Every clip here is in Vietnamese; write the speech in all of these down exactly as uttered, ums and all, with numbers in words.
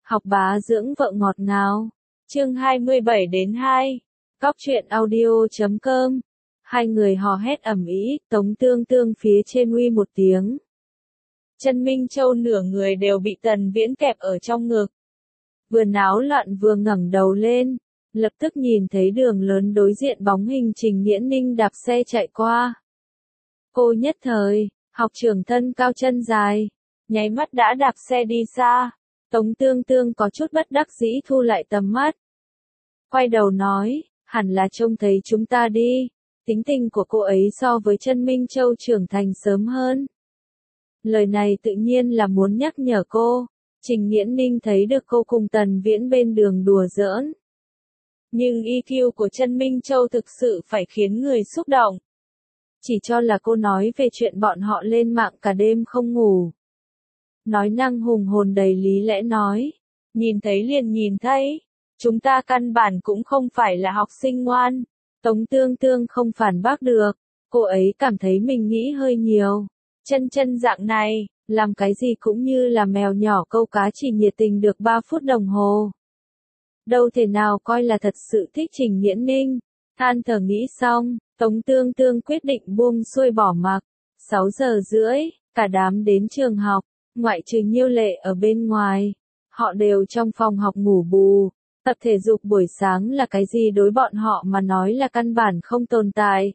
Học bá dưỡng vợ ngọt ngào. Chương hai mươi bảy đến hai. Cóc truyện audio chấm com. Hai người hò hét ầm ĩ, Tống Tương Tương phía trên uy một tiếng. Chân Minh Châu nửa người đều bị Tần Viễn kẹp ở trong ngực. Vừa náo loạn vừa ngẩng đầu lên, lập tức nhìn thấy đường lớn đối diện bóng hình Trình Nghiễn Ninh đạp xe chạy qua. Cô nhất thời, học trưởng thân cao chân dài, nháy mắt đã đạp xe đi xa. Tống Tương Tương có chút bất đắc dĩ thu lại tầm mắt. Quay đầu nói, hẳn là trông thấy chúng ta đi. Tính tình của cô ấy so với Chân Minh Châu trưởng thành sớm hơn. Lời này tự nhiên là muốn nhắc nhở cô. Trình Nghiễn Ninh thấy được cô cùng Tần Viễn bên đường đùa giỡn. Nhưng i kiu của Chân Minh Châu thực sự phải khiến người xúc động. Chỉ cho là cô nói về chuyện bọn họ lên mạng cả đêm không ngủ. Nói năng hùng hồn đầy lý lẽ nói. Nhìn thấy liền nhìn thấy. Chúng ta căn bản cũng không phải là học sinh ngoan. Tống Tương Tương không phản bác được. Cô ấy cảm thấy mình nghĩ hơi nhiều. Chân chân dạng này, làm cái gì cũng như là mèo nhỏ câu cá chỉ nhiệt tình được ba phút đồng hồ. Đâu thể nào coi là thật sự thích Trình Nghiễn Ninh. Than thở nghĩ xong, Tống Tương Tương quyết định buông xuôi bỏ mặc. sáu giờ rưỡi, cả đám đến trường học, ngoại trừ Nhiêu Lệ ở bên ngoài. Họ đều trong phòng học ngủ bù. Tập thể dục buổi sáng là cái gì đối bọn họ mà nói là căn bản không tồn tại.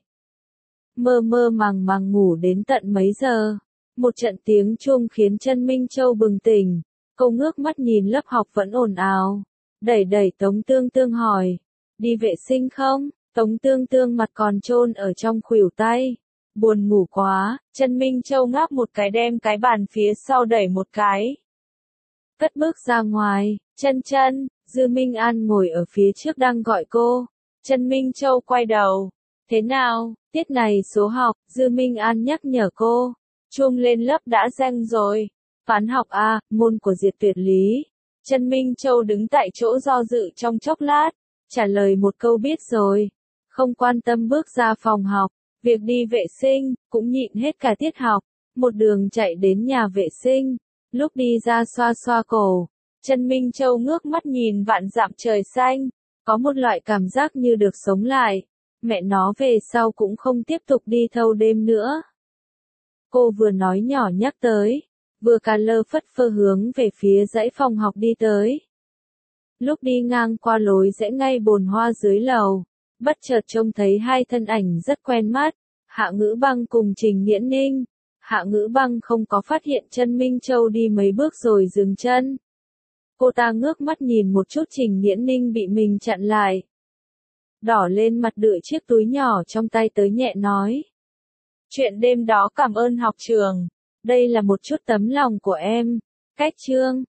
Mơ mơ màng màng ngủ đến tận mấy giờ. Một trận tiếng chuông khiến Chân Minh Châu bừng tỉnh. Cô ngước mắt nhìn lớp học vẫn ồn ào. Đẩy đẩy Tống Tương Tương hỏi. Đi vệ sinh không? Tống Tương Tương mặt còn chôn ở trong khuỷu tay. Buồn ngủ quá. Chân Minh Châu ngáp một cái đem cái bàn phía sau đẩy một cái. Cất bước ra ngoài. Chân chân. Dư Minh An ngồi ở phía trước đang gọi cô. Chân Minh Châu quay đầu. Thế nào, tiết này số học, Dư Minh An nhắc nhở cô. Chuông lên lớp đã reng rồi. Toán học A, môn của Diệt Tuyệt Lý. Chân Minh Châu đứng tại chỗ do dự trong chốc lát. Trả lời một câu biết rồi. Không quan tâm bước ra phòng học. Việc đi vệ sinh, cũng nhịn hết cả tiết học. Một đường chạy đến nhà vệ sinh. Lúc đi ra xoa xoa cổ. Chân Minh Châu ngước mắt nhìn vạn dặm trời xanh, có một loại cảm giác như được sống lại. Mẹ nó về sau cũng không tiếp tục đi thâu đêm nữa. Cô vừa nói nhỏ nhắc tới, vừa cà lơ phất phơ hướng về phía dãy phòng học đi tới. Lúc đi ngang qua lối rẽ ngay bồn hoa dưới lầu, bất chợt trông thấy hai thân ảnh rất quen mắt, Hạ Ngữ Băng cùng Trình Nghiễn Ninh. Hạ Ngữ Băng không có phát hiện Chân Minh Châu đi mấy bước rồi dừng chân. Cô ta ngước mắt nhìn một chút Trình Nghiễn Ninh bị mình chặn lại. Đỏ lên mặt đựa chiếc túi nhỏ trong tay tới nhẹ nói. Chuyện đêm đó cảm ơn học trường. Đây là một chút tấm lòng của em. Cách chương.